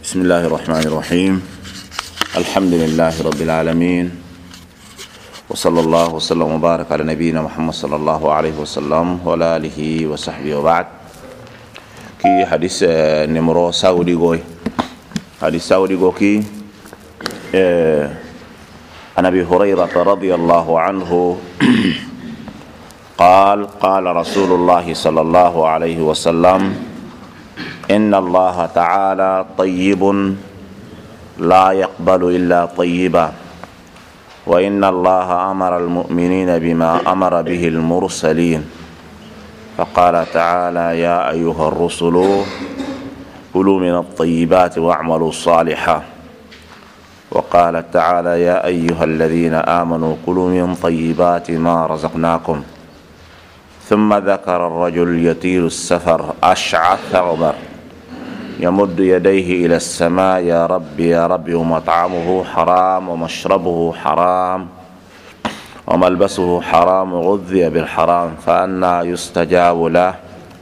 بسم الله الرحمن الرحيم. الحمد لله رب العالمين، وصلى الله وسلم وبارك على نبينا محمد صلى الله عليه وسلم وعلى آله وصحبه وبعد. كي حديث نمرو سعودي غوي حديث سعودي غو كي عن أبي هريرة رضي الله عنه قال رسول الله صلى الله عليه وسلم: إن الله تعالى طيب لا يقبل إلا طيبا، وإن الله أمر المؤمنين بما أمر به المرسلين، فقال تعالى: يا أيها الرسل كلوا من الطيبات واعملوا صالحا، وقال تعالى: يا أيها الذين آمنوا كلوا من طيبات ما رزقناكم. ثم ذكر الرجل يطيل السفر أشعث غبر يمد يديه إلى السماء: يا رب يا رب، ومطعمه حرام ومشربه حرام وملبسه حرام وغذي بالحرام، فأنا يستجاب له.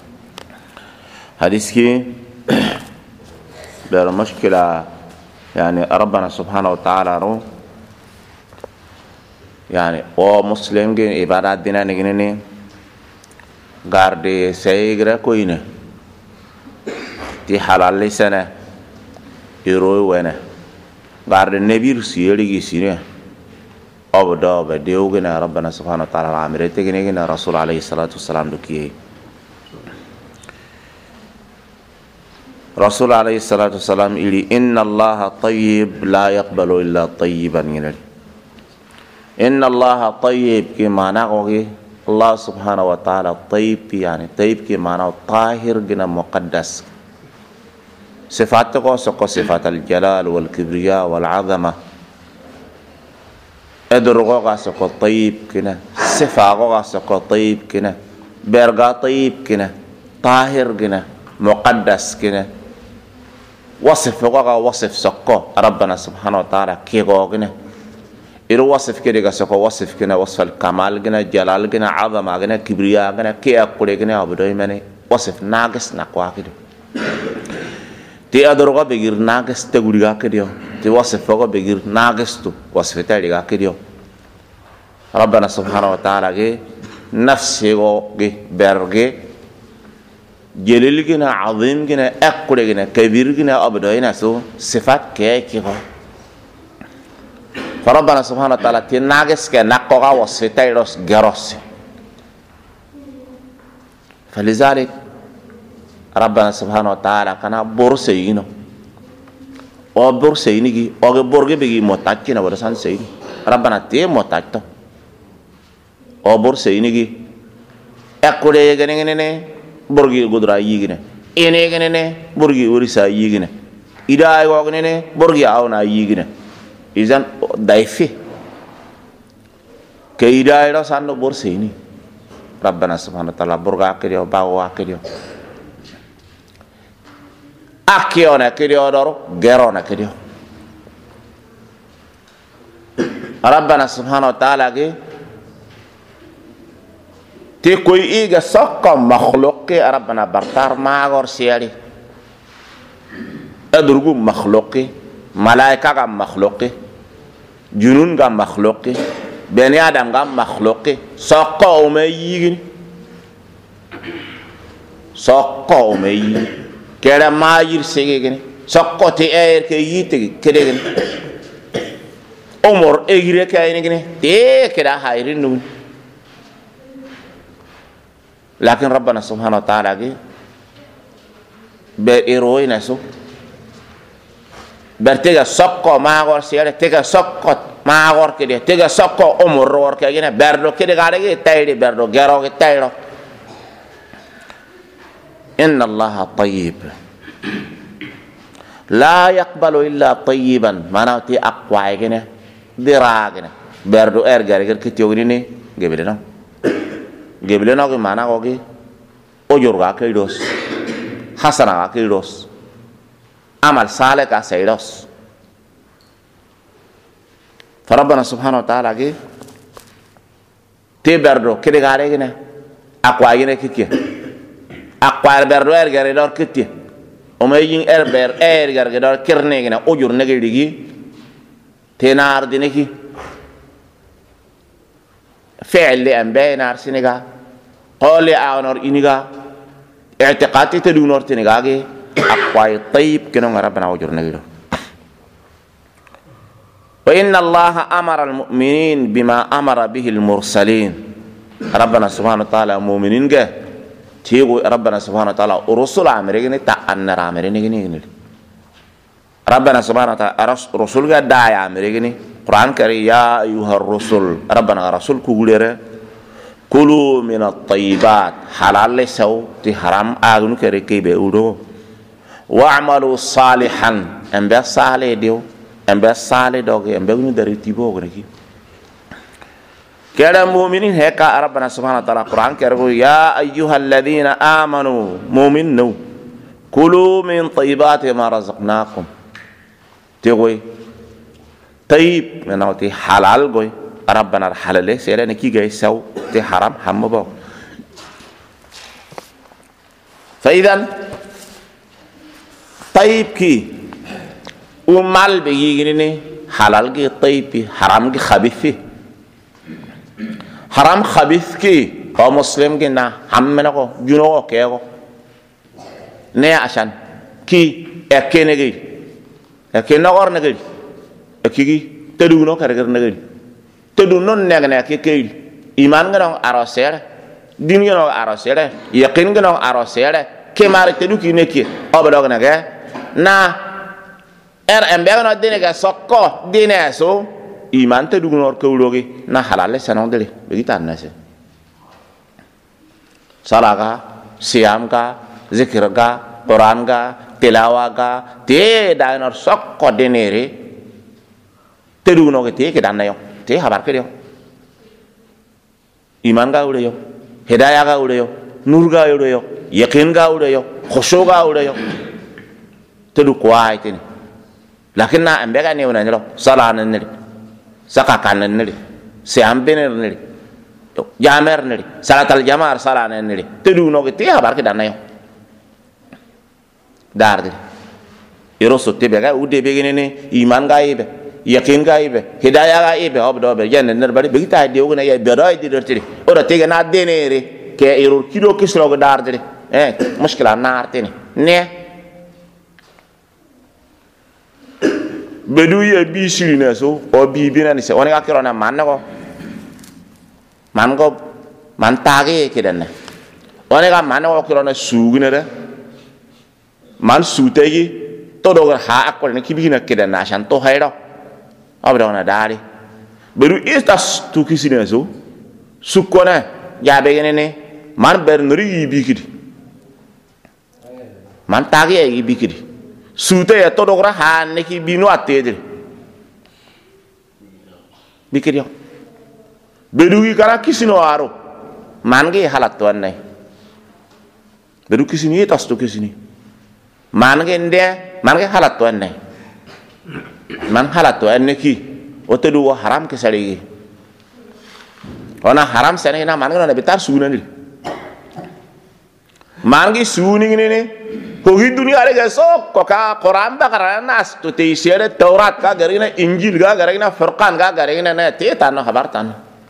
حديثك بالمشكلة يعني ربنا سبحانه وتعالى يعني ومسلم إبادة دينا نجنني garde saygra koyne ti halal lisana iro wena garde nebir siyeri gisine obdo be deugena rabbana subhanahu wa ta'ala amirete gena rasul alayhi salatu wassalam dukiye rasul alayhi salatu wassalam ili inna allaha tayyib la yaqbalu illa tayyiban ngene inna allaha tayyib ki mana goge الله سبحانه وتعالى طيب يعني طيب كي معناه طاهر جنا مقدس. صفاته سقو صفات الجلال والكبرياء والعظمة. ادرغوغا سقو طيب كنا، صفاغوغا سقو طيب كنا، برغا طيب كنا، طاهر جنا مقدس كنا. وصفغوغا وصف سقو ربنا سبحانه وتعالى كيغوغنا إلو وصف كده سكو وصف كنا وصف الكمال كنا جلال كنا عظمة كنا كبرياء كنا كي أقول كنا أبدو يمني وصف ناقص نقوى كده تي أدرغا بغير ناقص تقولي كده تي وصفغا بغير ناقص تو وصف تالي كده ربنا سبحانه وتعالى كي نفسه كي برغي جليل كنا عظيم كنا أقول كنا كبير كنا أبدو ينسو صفات كي فربنا سبحانه وتعالى تناقص كنقوغا وصفتيروس جروس. فلذلك ربنا سبحانه وتعالى كان بورسينو او بورسينيغي او بورغي بيغي موتاكينا ورسان سيني ربنا تي موتاكتو او بورسينيغي اكولي غنيني بورغي غدرا ييغني اني غنيني بورغي وريسا ييغني ايدا ايغو غنيني بورغي اونا ييغني izan daifi keida ira sando borsini rabbana subhanahu wa ta'ala burga akhiyo bawa akhiyo akiona akhiyo doro gerona akhiyo rabbana subhanahu wa ta'ala ge te koy iga sakka makhluqi rabbana bartar magor siali adrugu makhluqi malaika ga makhluqi junun ga makhluqi bani adam ga makhluqi sokko me yigini sokko me yi kera mayir segegene sokko te er ke yite kedegen umur egire kay ngene te keda hayrin nun lakin rabbana subhanahu wa ta'ala ge be eroina so bertega sokko magor siare tega sokko magor kede tega sokko umur ror kagene berdo kede gare ge tayde berdo gero ge tayro. Inna allaha tayyib la yaqbalu illa tayyiban mana ti aqwa gene diragene berdo gare ge kitiyo ni gebele no ge mana go ge ojur ga kaidos hasana ga kaidos amal saleh ka sayros. فربنا سبحانه وتعالى كي تبردو كده غاري كده أقوى كده كده أقوى بردو غاري دور كده o may yin erber garga dar kirne gina ujur nege digi tenar dineki fi'l li ambe nar siniga qali awnor iniga i'tiqati tadunor tiniga ge aqwai tayyib kino rabbana ujur nege do wa inna allaha amara almu'minin bima amara bihi almursalin rabbana subhanahu wa ta'ala mu'minin ge تيجو ربنا سبحانه وتعالى ورسول عمريني تأنر عمريني ربنا سبحانه وتعالى رسول قد داعي عمريني قرآن كريم يا أيها الرسل ربنا رسول كوليره كلوا من الطيبات حلال لسوا تحرام أغنو كريكي بيودو واعملوا صالحا أنبياء صالح ديو أنبياء صالح دوغي أنبياء غنو داري تيبو غنكي كذا مؤمنين هيك ربنا سبحانه وتعالى القرآن كريم يا أيها الذين آمنوا مؤمنوا كلوا من طيبات ما رزقناكم تقول طيب من أوتي حلال قوي ربنا الحلال سيرة نكي جاي سو تي حرام هم بو فإذا طيب كي ومال بيجيني حلال كي طيب حرام كي خبيث haram khabith ki ko muslim ki na hammena ko juno ko kego ne ashan ki ekene gi ekene or nagi ekigi tedu no karagar nagi tedu non negne ki ke iman ngano arosere din ngano arosere yaqin ngano arosere ke mari tedu ki neki obado nage na embe no dinega sokko dineso iman te dugunor kewlogi na halal sanon dele begitu anase salaga siam ka zikir ka quran ka tilawa ka te dainor sokko denere te duguno ke te dan yo te habar ke yo iman ga ude yo hidayah ga ude yo nur ga ude yo yakin ga ude yo khushu ga ude yo te du kwai tin lakin na ambe ga ne wona nyalo salana ne saka kanan nili siam bener nili jamer nili salatal jamar salana nili tedu no ke tiya bar ke danayo darde iro sotte be ga ude be gene iman ga ibe yakin ga ibe hidayah ga ibe obdo be yen ner bari be ta de ogna ya be roy di dertiri ora tege na denere ke iro kido kisro ga darde mushkila na artene ne bedu ya bi sirina so o bi bina ni se woni akiro na man ko man tage ke den woni ga man ko kiro na sugune de man sutegi to do ha akol ne kibina ke den na shan to hayro abdo na dari bedu estas tu kisina so sukona ya be ne man ber nuri bi kidi man tage yi bi kidi sute ya todo gra han ne ki binu atedre bikiriyo bedu ki kara kisino aro mangi halat to annai bedu kisini tas to kisini mangi nde mangi halat to annai man halat to anne ki o tedu haram ke sari ona haram sene na mangi na betar sunani mangi suni ne ko hi dunia ale ga sok ko ka quran ba karana nas to te sere taurat ka garina injil ga garina furqan ga garina na te tan habar tan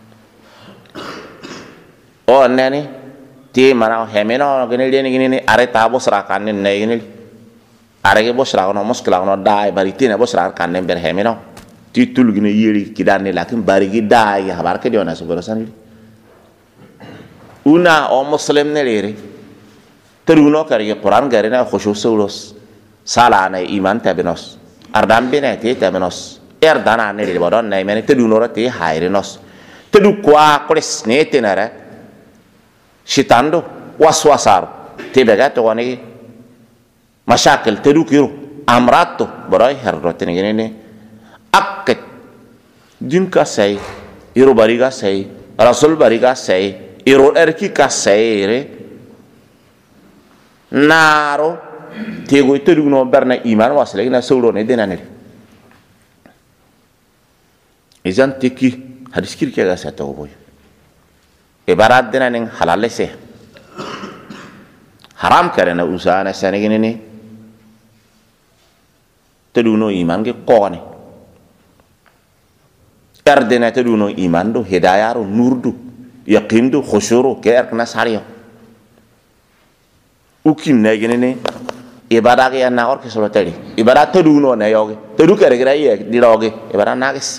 o nani te mana hemeno gene ni are ta bosra kan ne gene are ge bosra no muskila no dai bari tina bosra kan ne ber hemeno ti tul gene yeri kidan ne lakin bari gi dai habar ke diona so gorosan una o muslim ne lere teruno kari Quran garina khushu sulos salana iman tabenos ardam bene te tabenos erdana ne de bodon ne mene teruno rate hayrenos tedu kwa kres ne tenara shitando waswasar te bega to woni mashakil tedu kiro amrato boray herrote ne akket din ka say iro bariga say rasul bariga say iro erki ka sayre naro tego tedu no berna iman wasle na sawro ne denane izan tiki hadis kirke ga sa to boy ibarat denane halal se haram karena usana sanegene ne teduno iman ge qone ardena teduno iman do hidayaro nurdu yaqindu khushuru ke arkna sariyo ukin na gene ibada ge na or ke solo tari ibada teduno na yoge tedu kare gira ye diroge ibada nagis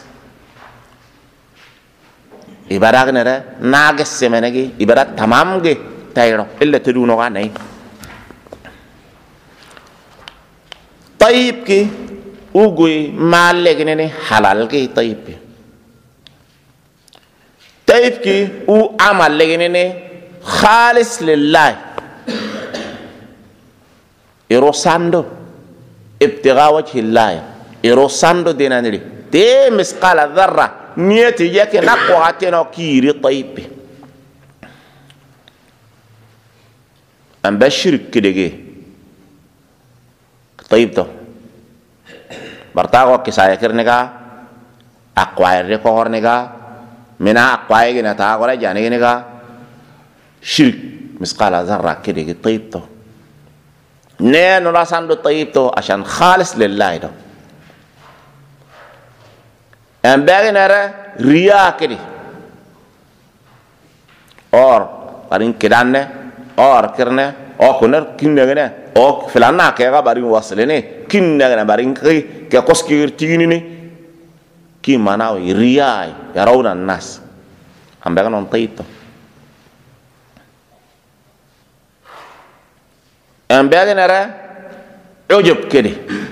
ibada ne ra nagis semenegi ibada tamam ge tayro illa teduno ga nay طيب كي وقوي مال لكنني حلال كي طيب طيب كي وعمل لكنني خالص لله يروساندو ابتغاء وجه الله يروساندو دينانري تي مسقال ذرة نيتي يكي نقواتنا كيري طيب أم بشرك كده طيب تو برتاغو كسايا كرنيغا اقواير دي كورنيغا منا اقواي غنا تاغو لا جانيغا شرك مسقال ذره كده طيب تو نينو لا ساندو طيب تو عشان خالص لله دو ام باغنرا ريا كده اور قرين كدانه اور كرنه او كنر كينغنا او فلانا كيغا بارين واصلني كينغنا بارين كي كوسكي تينيني كي ماناو رياي يرون الناس ام باغنون طيب ام باغنرا عجب كده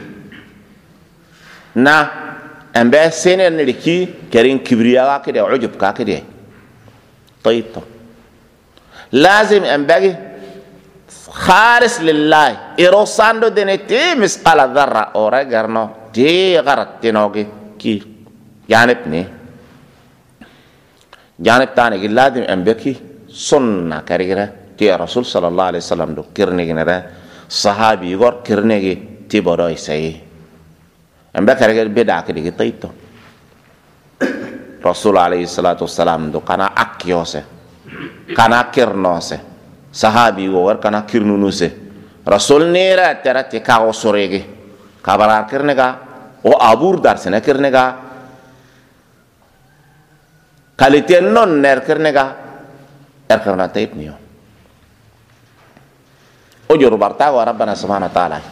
نا ام با سينن لكي كرين كبرياء كده عجب كا كده طيب لازم ام باغي خالص لله إروساندو دينتي مسقال ذرة أورا غرنو دي غرت تنوغي كي جانبني جانب تاني لازم أنبكي سنة كريرة تي رسول صلى الله عليه وسلم دو كرنيغي نرى صحابي يغور كرنيغي تي بروي سي أنبكي رجل بدع كريغي طيبتو رسول عليه الصلاة والسلام دو كان أكيوسي كان كرنوسي sahabi wo war kana kirnunu se rasul nera terate ka o sorege kabarar kirnega o abur dar sene kirnega kalite non ner kirnega erkana taib niyo o jor barta wa rabbana subhanahu wa ta'ala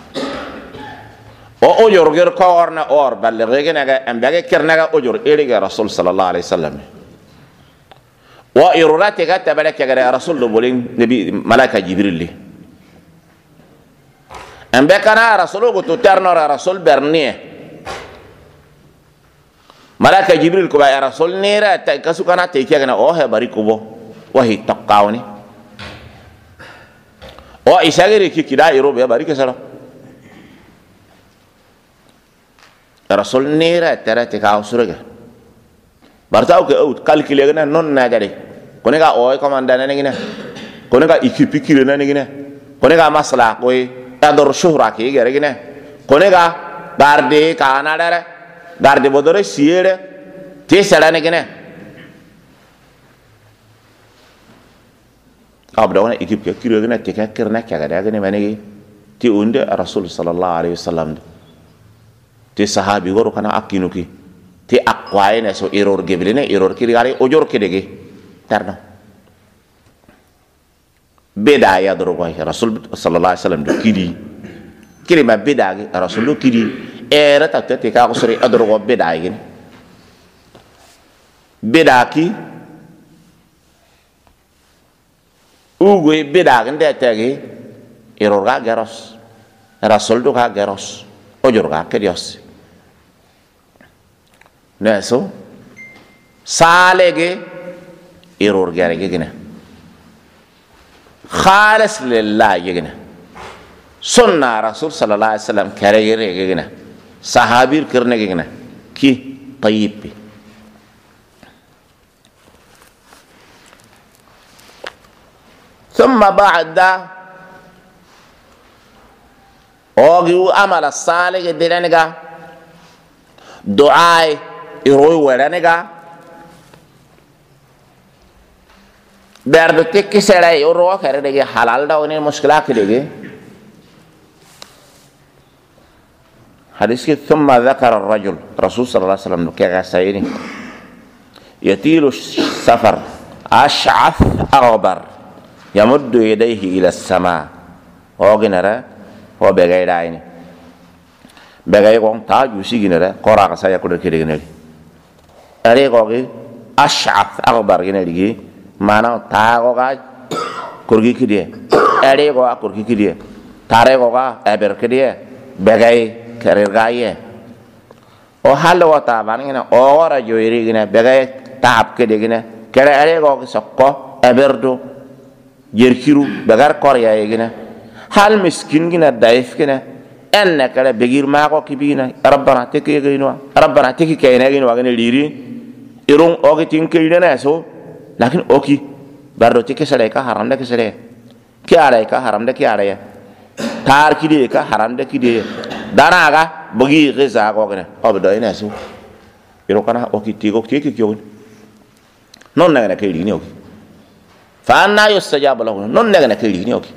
o jor ger ko orna or balleghe naga ambage kirnega o jor erige rasul sallallahu alaihi wasallam وإروراتي قالت بالك يا رسول الله بولين نبي ملاك جبريل لي أم بكنا رسول الله قلت ترنا رسول برنيه ملاك جبريل كبا يا رسول نيرة كسو كنا تيجي كنا أوه باريكوبو وهي تقاوني أو إسحاقي كي كدا يروب يا باريك سلام رسول نيرة ترى تكاو سرقة bartaw ke out calculer gna non na jare konega o commandana ne gna konega équipe kire na ne gna konega masla ko ador shuhra ke gere gna konega barde kana dare garde bodore siere te sala ne gna abda wana équipe ke kire gna te ka kirna ka gada gna manegi ti unde rasul sallallahu alaihi wasallam te sahabi goro kana akinuki ti akwaye ne so error gebline error kiri gari ojor kedege tarno beda ya doro ko rasul sallallahu alaihi wasallam do kiri ma beda gi rasul do kiri era ta te ka ko sori adoro ko beda gi beda ki ugo beda gi de tagi error ga garos rasul do ga garos ojor ga kedios neso salege error gare gina khalis lillah gina sunna rasul sallallahu alaihi wasallam kare gina sahabir kirne gina ki tayyib ثم بعد اوغي عمل الصالح دينغا دعاء iroy weranega berdo tekki sera oro kare dege halal da oni mushkila ke dege حديث ثم ذكر الرجل رسول صلى الله عليه وسلم كذا سيني يطيل السفر أشعث أغبر يمد يديه إلى السماء وغنرا وبغير عين بغير قوم تاجو سيغنرا قراغ سيكون كده أريغوغي أشعث أغبر غنري معناه تاغوغا كورغي كده أريغوغا كورغي كده تاريغوغا أبر كده بغير كريرغايه o hallo wata banina o wara joyri gina bega taab kede gina kere are go sokko eberdo jerkiru begar korya gina hal miskin gina daif gina enna kala begir ma ko kibina rabbana teke gino rabbana teke kayna gino wagane liri irung o gitin kayna so lakin oki bardo teke sare ka haram da ke sare ki are ka haram da ki are ya tar kide ka haram da kide danaga bagi reza ko gane obdo ina su iro kana okiti ko tiki kyo non naga kai ni oki fa anna yustajab lahu non naga kai ni oki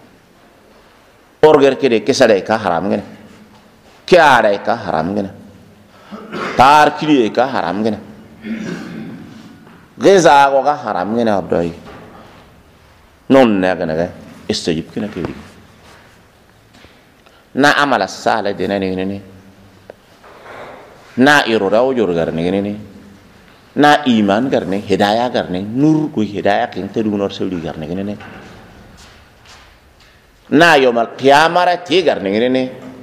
orger kede kesare ka haram gane kyare ka haram gane tar kide ka haram gane reza ko ka haram gane obdo non naga istajib kina kai na amala sala de nani ni na irora o jor garne ni na iman garne hidayah garne nur ko hidayah kin te dunor sewli garne ni na yomal qiyamara ti garne ni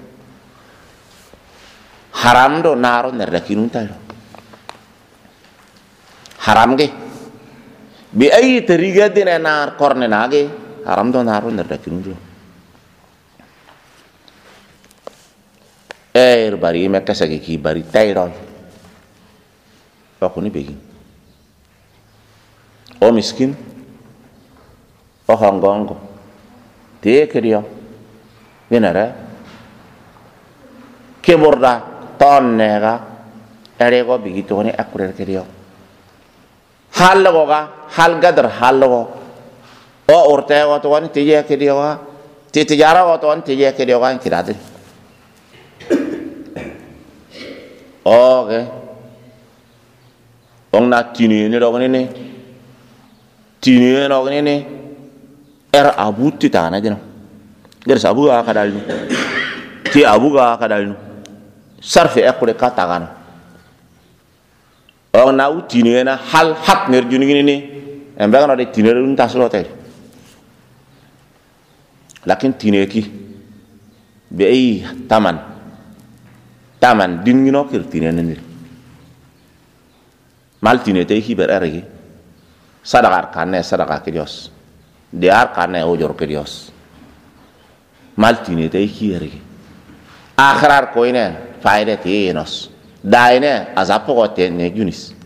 haram do naro nerda kinun tayro haram ge bi ay tariga de nar korne nage haram do naro nerda kinun do bari me kasa ki bari tayron ko ni begin o miskin o hangongo te keriyo genara ke borda tonnega ere go bigito ni akurer keriyo hallo ga hal gadar hallo o urte go to ni tiye keriyo ti tijara go to ni tiye keriyo ga kirade oke ong na tini ni dog ni tini dog ni abu ti tana jeno ger sabu ga kadal ni ti abu ga kadal ni sarfe ekure kata kan ong na tini na hal hak ner juni ni embe kan de tini dun taslo tay lakin tini ki be ay taman din ngino kirtine nenir maltine te hiber ergi sadaqar kanne sadaqa kedios diar kanne ojor kedios maltine te hirgi akhirar koine faide tinos daine azapo gote ne junis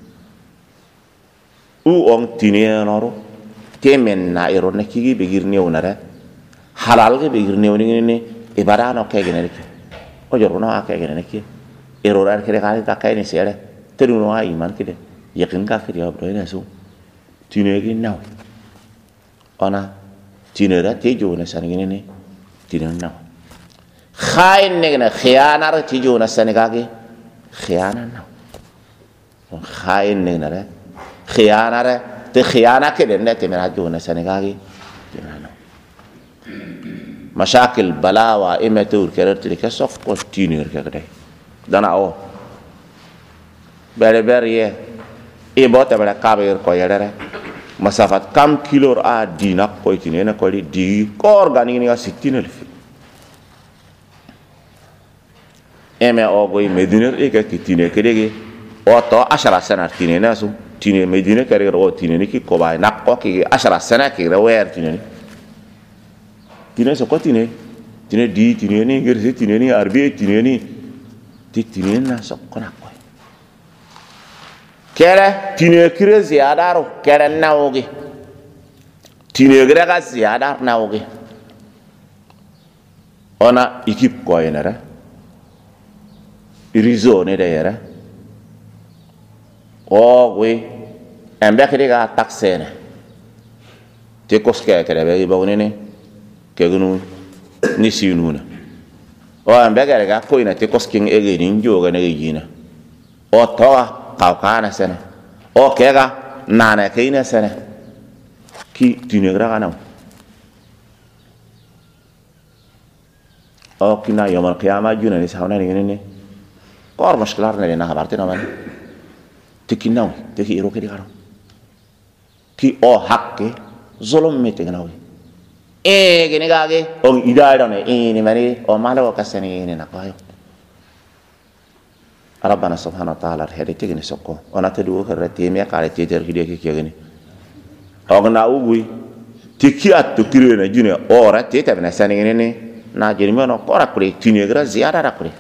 u on tine noro temen na ero ne kigi begirne onare halal ge begirne onine ibarano kegene ojor no akegene ne ki erorar kere kali takai ni sere teru no iman kide yakin ka kide abdo ina su tinegi naw ona tinera tejo na sanigene ne tinan naw khain ne na khiyanar tejo na sanigage khiyana naw khain ne na khiyanar te khiyana kide ne te mera jo na sanigage tinana mashakil balawa imetur kerer tilika sof ko tiner kede dana o bere ye e bota bere kaber ko yere masafat kam kilor a dina ko tinena ko di ko organi ni 60000 eme o go mediner e ka kitine kedege o to 10 sana tinena su tine medine kere ro tineni ki ko bay nakko ki 10 sana ki rewer tineni tine so ko tine di tine ni gerse tine ni arbi tine ni tine na so ko na ko kere tine kire ziyadaro kere nawoge tine gre ga ziyadar nawoge ona ekip ko yenera irizo ne de yera o we embe kire ga taxene te koske kere be ba wonene kegunu ni sinuna o ambe ga ko ina te kosking ege ni njoga ne yina o toa kawkana sene o kega nana keina sene ki tinegra kana o kina yawmal qiyamah juna ni sauna ni ne kor mashkilar ne na habartina man tikinaw teki iro ke digaro ki o hakke zulum mete ganawi gini gage on idaro ne ini mari o malo kasani ne nakayo rabbana subhanahu wa ta'ala hede tegini sokko ona tedu herrati me kale teder gide ke kegini ogna ugui tiki atto kirena june ora teta bena sani ne na jirmi no kora kure tinegra ziyada rakure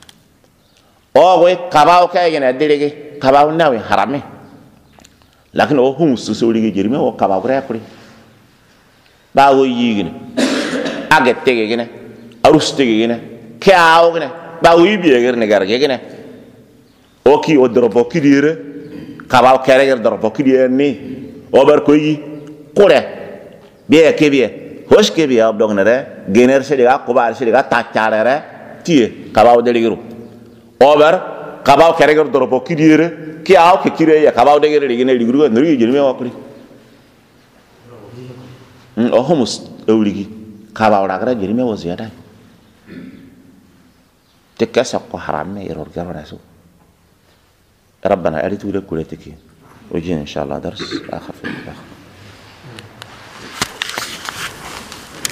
o we kabao kegene delege kabao nawi harame lakin o hum susuri jirmi o kabao kure ba wo yigine age tege gine arus tege gine kaaw gine ba wo yibi eger ne garge gine o ki o drobo ki dire kabaw kere ger drobo ki dire ni o bar ko yi kure biye ke biye hosh ke biye ab dog nere gener se diga ko bar se diga ta charere tie kabaw de ligiru o bar kabaw kere ger drobo ki dire ki aw ke kire ya kabaw de ger ligine ligiru nuri jirme wakuri o homus awligi kabaw ragra jirme wo ziyada te kasa ko haram me error garo nasu ربنا أريد لك كل تكين وجينا إن شاء الله درس آخر